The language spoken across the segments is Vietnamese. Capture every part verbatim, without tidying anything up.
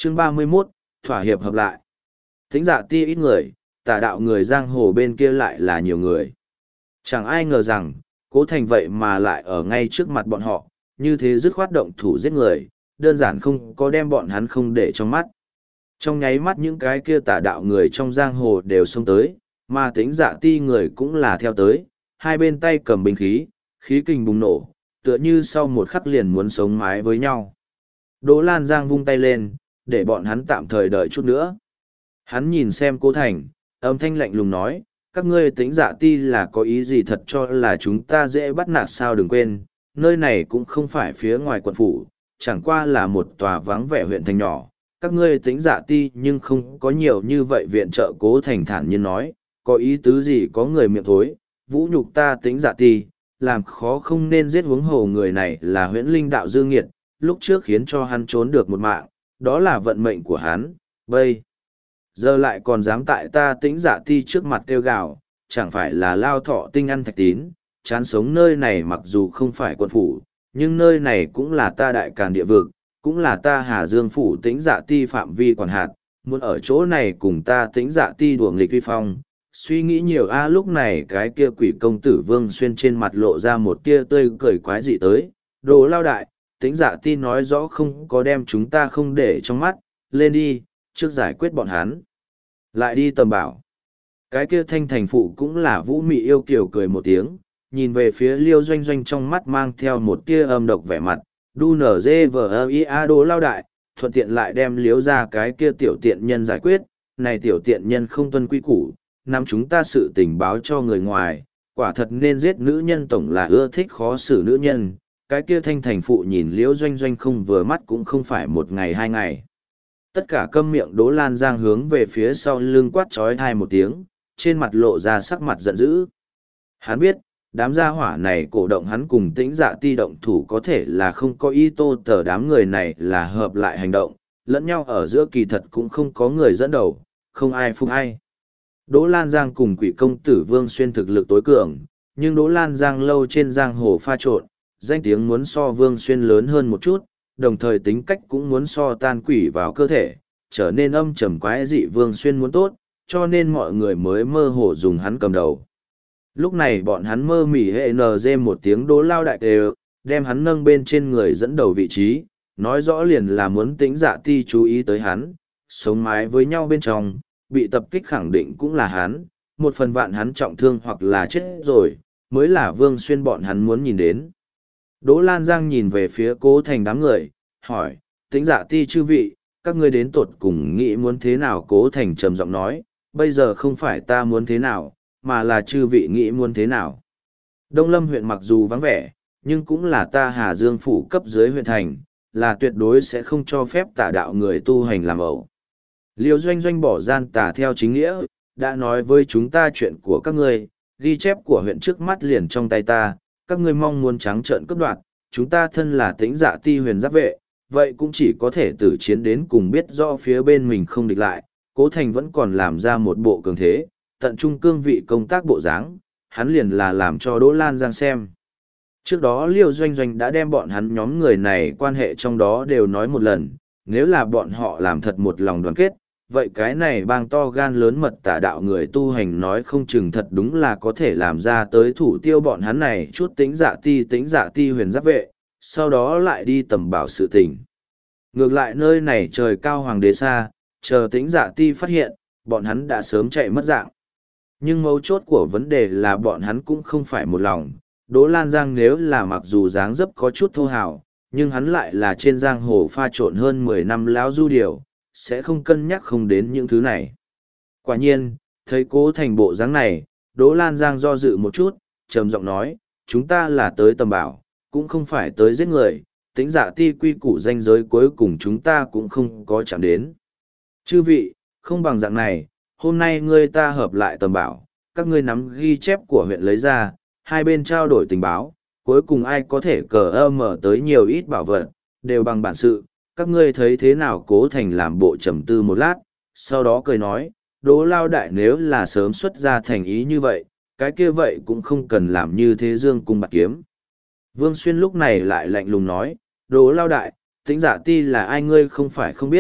Chương ba mươi 31, thỏa hiệp hợp lại. Tính dạ ti ít người, tà đạo người giang hồ bên kia lại là nhiều người. Chẳng ai ngờ rằng, Cố Thành vậy mà lại ở ngay trước mặt bọn họ, như thế dứt khoát động thủ giết người, đơn giản không có đem bọn hắn không để trong mắt. Trong nháy mắt những cái kia tà đạo người trong giang hồ đều xông tới, mà tính dạ ti người cũng là theo tới, hai bên tay cầm binh khí, khí kình bùng nổ, tựa như sau một khắc liền muốn sống mái với nhau. Đỗ Lan Giang vung tay lên, để bọn hắn tạm thời đợi chút nữa. Hắn nhìn xem Cố Thành, âm thanh lạnh lùng nói, các ngươi tính dạ ti là có ý gì thật cho là chúng ta dễ bắt nạt sao, đừng quên, nơi này cũng không phải phía ngoài quận phủ, chẳng qua là một tòa vắng vẻ huyện thành nhỏ. Các ngươi tính dạ ti nhưng không có nhiều như vậy, viện trợ. Cố Thành thản nhiên nói, có ý tứ gì có người miệng thối, vũ nhục ta tính dạ ti, làm khó không nên giết, huống hồ người này là huyễn linh đạo dư nghiệt, lúc trước khiến cho hắn trốn được một mạng, đó là vận mệnh của hắn, bây giờ lại còn dám tại ta tĩnh dạ ti trước mặt kêu gào, chẳng phải là lao thọ tinh ăn thạch tín, chán sống. Nơi này mặc dù không phải quận phủ, nhưng nơi này cũng là ta đại càn địa vực, cũng là ta Hà Dương phủ tĩnh dạ ti phạm vi quản hạt, muốn ở chỗ này cùng ta tĩnh dạ ti đùa nghịch vi phong. Suy nghĩ nhiều a. Lúc này cái kia quỷ công tử Vương Xuyên trên mặt lộ ra một tia tươi cười quái dị tới, đồ lao đại, tĩnh dạ ti nói rõ không có đem chúng ta không để trong mắt, lên đi, trước giải quyết bọn hắn. Lại đi tầm bảo. Cái kia thanh thành phụ cũng là vũ mị yêu kiều cười một tiếng, nhìn về phía Liêu Doanh Doanh trong mắt mang theo một tia âm độc vẻ mặt, đu nở dê vờ ơ i a đồ lao đại, thuận tiện lại đem Liếu ra cái kia tiểu tiện nhân giải quyết, này tiểu tiện nhân không tuân quy củ, nắm chúng ta sự tình báo cho người ngoài, quả thật nên giết nữ nhân, tổng là ưa thích khó xử nữ nhân. Cái kia thanh thành phụ nhìn Liễu Doanh Doanh không vừa mắt cũng không phải một ngày hai ngày. Tất cả câm miệng. Đỗ Lan Giang hướng về phía sau lưng quát trói thai một tiếng, trên mặt lộ ra sắc mặt giận dữ. Hắn biết, đám gia hỏa này cổ động hắn cùng tĩnh dạ ti động thủ có thể là không có ý tô tờ, đám người này là hợp lại hành động, lẫn nhau ở giữa kỳ thật cũng không có người dẫn đầu, không ai phục ai. Đỗ Lan Giang cùng quỷ công tử Vương Xuyên thực lực tối cường, nhưng Đỗ Lan Giang lâu trên giang hồ pha trộn, danh tiếng muốn so Vương Xuyên lớn hơn một chút, đồng thời tính cách cũng muốn so tan quỷ vào cơ thể, trở nên âm trầm quái dị. Vương Xuyên muốn tốt, cho nên mọi người mới mơ hồ dùng hắn cầm đầu. Lúc này bọn hắn mơ mỉ hệ nờ dê một tiếng Đỗ lao đại đều, đem hắn nâng bên trên người dẫn đầu vị trí, nói rõ liền là muốn tĩnh dạ ti chú ý tới hắn, sống mái với nhau bên trong, bị tập kích khẳng định cũng là hắn, một phần vạn hắn trọng thương hoặc là chết rồi, mới là Vương Xuyên bọn hắn muốn nhìn đến. Đỗ Lan Giang nhìn về phía Cố Thành đám người, hỏi, tĩnh dạ ti chư vị, các ngươi đến tột cùng nghĩ muốn thế nào? Cố Thành trầm giọng nói, bây giờ không phải ta muốn thế nào, mà là chư vị nghĩ muốn thế nào. Đông Lâm huyện mặc dù vắng vẻ, nhưng cũng là ta Hà Dương phủ cấp dưới huyện thành, là tuyệt đối sẽ không cho phép tà đạo người tu hành làm ẩu. Liêu Doanh Doanh bỏ gian tà theo chính nghĩa, đã nói với chúng ta chuyện của các ngươi, ghi chép của huyện trước mắt liền trong tay ta, các ngươi mong muốn trắng trợn cướp đoạt, chúng ta thân là tĩnh dạ ti huyền giáp vệ, vậy cũng chỉ có thể tử chiến đến cùng, biết rõ phía bên mình không địch lại. Cố Thành vẫn còn làm ra một bộ cường thế, tận trung cương vị công tác bộ dáng, hắn liền là làm cho Đỗ Lan Giang xem. Trước đó Liêu Doanh Doanh đã đem bọn hắn nhóm người này quan hệ trong đó đều nói một lần, nếu là bọn họ làm thật một lòng đoàn kết, vậy cái này bang to gan lớn mật tà đạo người tu hành nói không chừng thật đúng là có thể làm ra tới thủ tiêu bọn hắn này chút tĩnh dạ ti tĩnh dạ ti huyền giáp vệ, sau đó lại đi tầm bảo sự tình. Ngược lại nơi này trời cao hoàng đế xa, chờ tĩnh dạ ti phát hiện, bọn hắn đã sớm chạy mất dạng. Nhưng mấu chốt của vấn đề là bọn hắn cũng không phải một lòng. Đỗ Lan Giang nếu là mặc dù dáng dấp có chút thô hào, nhưng hắn lại là trên giang hồ pha trộn hơn mười năm lão du điều, sẽ không cân nhắc không đến những thứ này. Quả nhiên, thấy Cố Thành bộ dáng này, Đỗ Lan Giang do dự một chút, trầm giọng nói, chúng ta là tới tầm bảo, cũng không phải tới giết người, tĩnh dạ ti quy củ danh giới cuối cùng chúng ta cũng không có chạm đến. Chư vị, không bằng dạng này, hôm nay ngươi ta hợp lại tầm bảo, các ngươi nắm ghi chép của huyện lấy ra, hai bên trao đổi tình báo, cuối cùng ai có thể cờ ơ mở tới nhiều ít bảo vật, đều bằng bản sự, các ngươi thấy thế nào? Cố Thành làm bộ trầm tư một lát, sau đó cười nói, Đỗ lao đại nếu là sớm xuất ra thành ý như vậy, cái kia vậy cũng không cần làm như thế dương cung bạc kiếm. Vương Xuyên lúc này lại lạnh lùng nói, Đỗ lao đại, tĩnh dạ ti là ai ngươi không phải không biết,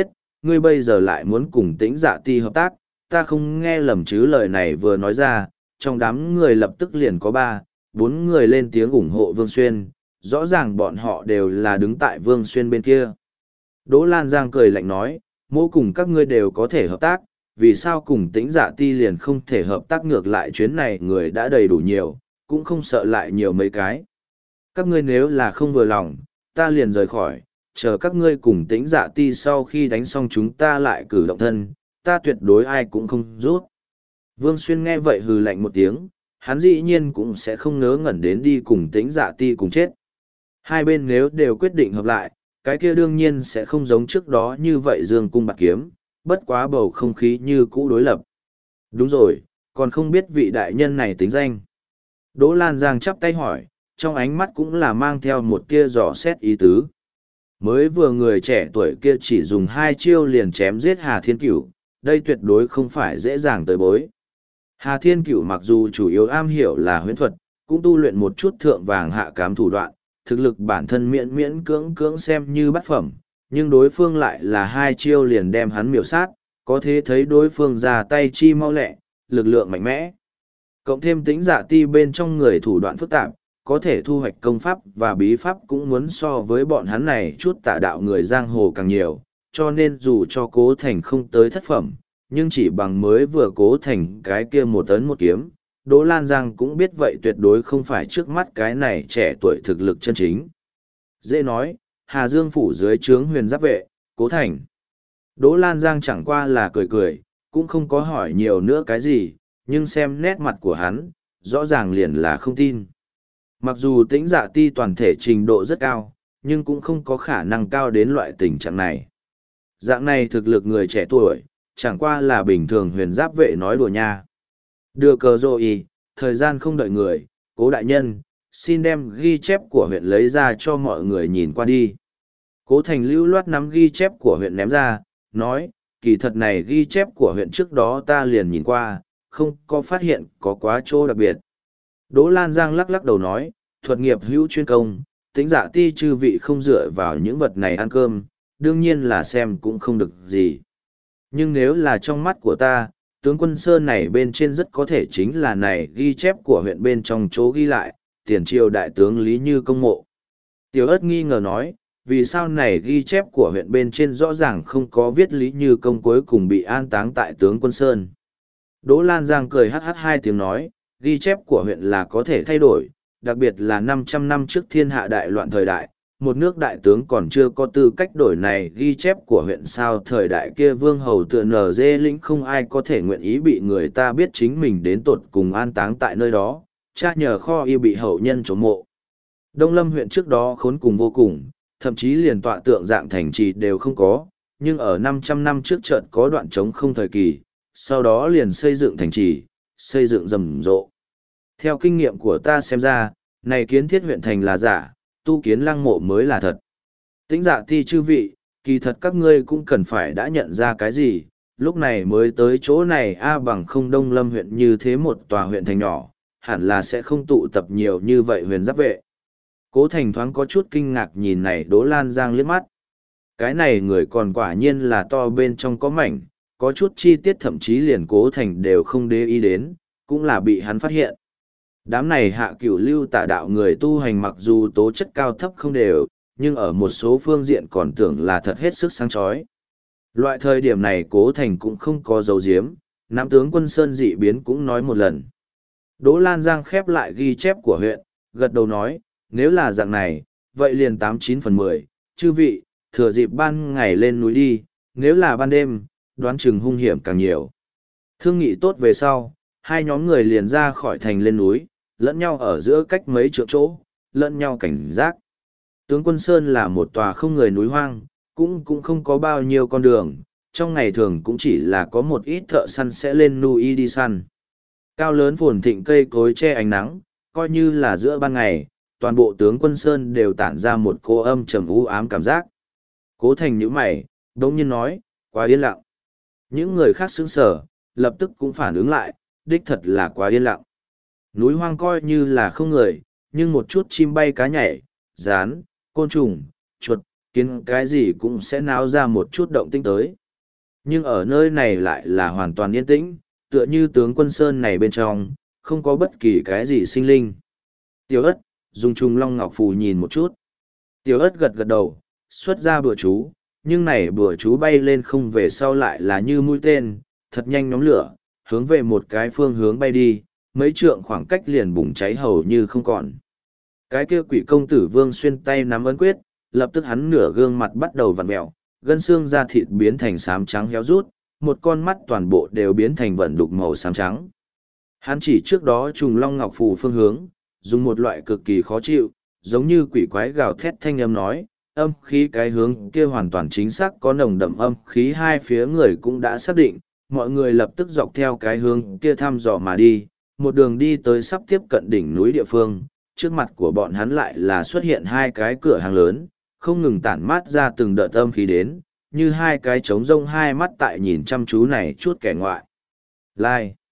ngươi bây giờ lại muốn cùng tĩnh dạ ti hợp tác, ta không nghe lầm chứ. Lời này vừa nói ra, trong đám người lập tức liền có ba, bốn người lên tiếng ủng hộ Vương Xuyên, rõ ràng bọn họ đều là đứng tại Vương Xuyên bên kia. Đỗ Lan Giang cười lạnh nói, mô cùng các ngươi đều có thể hợp tác, vì sao cùng tĩnh dạ ti liền không thể hợp tác? Ngược lại chuyến này người đã đầy đủ nhiều, cũng không sợ lại nhiều mấy cái. Các ngươi nếu là không vừa lòng, ta liền rời khỏi, chờ các ngươi cùng tĩnh dạ ti sau khi đánh xong chúng ta lại cử động thân, ta tuyệt đối ai cũng không rút. Vương Xuyên nghe vậy hừ lạnh một tiếng, hắn dĩ nhiên cũng sẽ không ngớ ngẩn đến đi cùng tĩnh dạ ti cùng chết. Hai bên nếu đều quyết định hợp lại, cái kia đương nhiên sẽ không giống trước đó như vậy dương cung bạc kiếm, bất quá bầu không khí như cũ đối lập. Đúng rồi, còn không biết vị đại nhân này tính danh. Đỗ Lan Giang chắp tay hỏi, trong ánh mắt cũng là mang theo một tia dò xét ý tứ. Mới vừa người trẻ tuổi kia chỉ dùng hai chiêu liền chém giết Hà Thiên Cửu, đây tuyệt đối không phải dễ dàng tới bối. Hà Thiên Cửu mặc dù chủ yếu am hiểu là huyễn thuật, cũng tu luyện một chút thượng vàng hạ cám thủ đoạn, thực lực bản thân miễn miễn cưỡng cưỡng xem như bát phẩm, nhưng đối phương lại là hai chiêu liền đem hắn miểu sát, có thể thấy đối phương ra tay chi mau lẹ, lực lượng mạnh mẽ. Cộng thêm tính dạ ti bên trong người thủ đoạn phức tạp, có thể thu hoạch công pháp và bí pháp cũng muốn so với bọn hắn này chút tà đạo người giang hồ càng nhiều, cho nên dù cho Cố Thành không tới thất phẩm, nhưng chỉ bằng mới vừa Cố Thành cái kia một tấn một kiếm, Đỗ Lan Giang cũng biết vậy tuyệt đối không phải trước mắt cái này trẻ tuổi thực lực chân chính. Dễ nói, Hà Dương phủ dưới trướng huyền giáp vệ, Cố Thành. Đỗ Lan Giang chẳng qua là cười cười, cũng không có hỏi nhiều nữa cái gì, nhưng xem nét mặt của hắn, rõ ràng liền là không tin. Mặc dù tĩnh dạ ti toàn thể trình độ rất cao, nhưng cũng không có khả năng cao đến loại tình trạng này. Dạng này thực lực người trẻ tuổi, chẳng qua là bình thường huyền giáp vệ nói đùa nha. Đưa cờ rồi, thời gian không đợi người, Cố đại nhân, xin đem ghi chép của huyện lấy ra cho mọi người nhìn qua đi. Cố Thành lưu loát nắm ghi chép của huyện ném ra, nói, kỳ thật này ghi chép của huyện trước đó ta liền nhìn qua, không có phát hiện có quá chỗ đặc biệt. Đỗ Lan Giang lắc lắc đầu nói, thuật nghiệp hữu chuyên công, tính dạ ti chư vị không dựa vào những vật này ăn cơm, đương nhiên là xem cũng không được gì. Nhưng nếu là trong mắt của ta, tướng quân Sơn này bên trên rất có thể chính là này ghi chép của huyện bên trong chỗ ghi lại, tiền triều đại tướng Lý Như công mộ. Tiểu ớt nghi ngờ nói, vì sao này ghi chép của huyện bên trên rõ ràng không có viết Lý Như công cuối cùng bị an táng tại tướng quân Sơn. Đỗ Lan Giang cười hát hát hai tiếng nói, ghi chép của huyện là có thể thay đổi, đặc biệt là năm trăm năm trước thiên hạ đại loạn thời đại, một nước đại tướng còn chưa có tư cách đổi này ghi chép của huyện sao thời đại kia vương hầu tựa nở dê lĩnh không ai có thể nguyện ý bị người ta biết chính mình đến tột cùng an táng tại nơi đó, cha nhờ kho y bị hậu nhân trổ mộ. Đông Lâm huyện trước đó khốn cùng vô cùng, thậm chí liền tọa tượng dạng thành trì đều không có, nhưng ở năm trăm năm trước chợt có đoạn trống không thời kỳ, sau đó liền xây dựng thành trì, xây dựng rầm rộ. Theo kinh nghiệm của ta xem ra, này kiến thiết huyện thành là giả, tu kiến lăng mộ mới là thật. Tĩnh dạ ti chư vị, kỳ thật các ngươi cũng cần phải đã nhận ra cái gì, lúc này mới tới chỗ này a bằng không Đông Lâm huyện như thế một tòa huyện thành nhỏ, hẳn là sẽ không tụ tập nhiều như vậy huyền giáp vệ. Cố Thành thoáng có chút kinh ngạc nhìn này Đỗ Lan Giang liếc mắt. Cái này người còn quả nhiên là to bên trong có mảnh, có chút chi tiết thậm chí liền Cố Thành đều không để ý đến, cũng là bị hắn phát hiện. Đám này hạ cửu lưu tà đạo người tu hành mặc dù tố chất cao thấp không đều, nhưng ở một số phương diện còn tưởng là thật hết sức sáng chói. Loại thời điểm này Cố Thành cũng không có dấu diếm, Nam tướng quân Sơn dị biến cũng nói một lần. Đỗ Lan Giang khép lại ghi chép của huyện, gật đầu nói, nếu là dạng này, vậy liền tám chín phần mười, chư vị, thừa dịp ban ngày lên núi đi, nếu là ban đêm, đoán chừng hung hiểm càng nhiều. Thương nghị tốt về sau, hai nhóm người liền ra khỏi thành lên núi, lẫn nhau ở giữa cách mấy trượng chỗ, lẫn nhau cảnh giác. Tướng quân Sơn là một tòa không người núi hoang, cũng cũng không có bao nhiêu con đường, trong ngày thường cũng chỉ là có một ít thợ săn sẽ lên núi đi săn. Cao lớn phồn thịnh cây cối che ánh nắng, coi như là giữa ban ngày, toàn bộ tướng quân Sơn đều tản ra một cô âm trầm u ám cảm giác. Cố Thành nhíu mày, đống nhiên nói, quá yên lặng. Những người khác sững sờ, lập tức cũng phản ứng lại, đích thật là quá yên lặng. Núi hoang coi như là không người, nhưng một chút chim bay cá nhảy, rán, côn trùng, chuột, kiến cái gì cũng sẽ náo ra một chút động tĩnh tới. Nhưng ở nơi này lại là hoàn toàn yên tĩnh, tựa như tướng quân sơn này bên trong, không có bất kỳ cái gì sinh linh. Tiểu ất, dùng trùng long ngọc phù nhìn một chút. Tiểu ất gật gật đầu, xuất ra bùa chú, nhưng này bùa chú bay lên không về sau lại là như mũi tên, thật nhanh nhóm lửa, hướng về một cái phương hướng bay đi, mấy trượng khoảng cách liền bùng cháy hầu như không còn. Cái kia quỷ công tử Vương Xuyên tay nắm ấn quyết, lập tức hắn nửa gương mặt bắt đầu vặn mèo, gân xương da thịt biến thành xám trắng héo rút, một con mắt toàn bộ đều biến thành vận đục màu xám trắng. Hắn chỉ trước đó trùng long ngọc phù phương hướng, dùng một loại cực kỳ khó chịu, giống như quỷ quái gào thét thanh âm nói, âm khí cái hướng kia hoàn toàn chính xác có nồng đậm âm khí hai phía người cũng đã xác định, mọi người lập tức dọc theo cái hướng kia thăm dò mà đi, một đường đi tới sắp tiếp cận đỉnh núi địa phương, trước mặt của bọn hắn lại là xuất hiện hai cái cửa hàng lớn, không ngừng tản mát ra từng đợt âm khí đến, như hai cái trống rông hai mắt tại nhìn chăm chú này chút kẻ ngoại. Lai.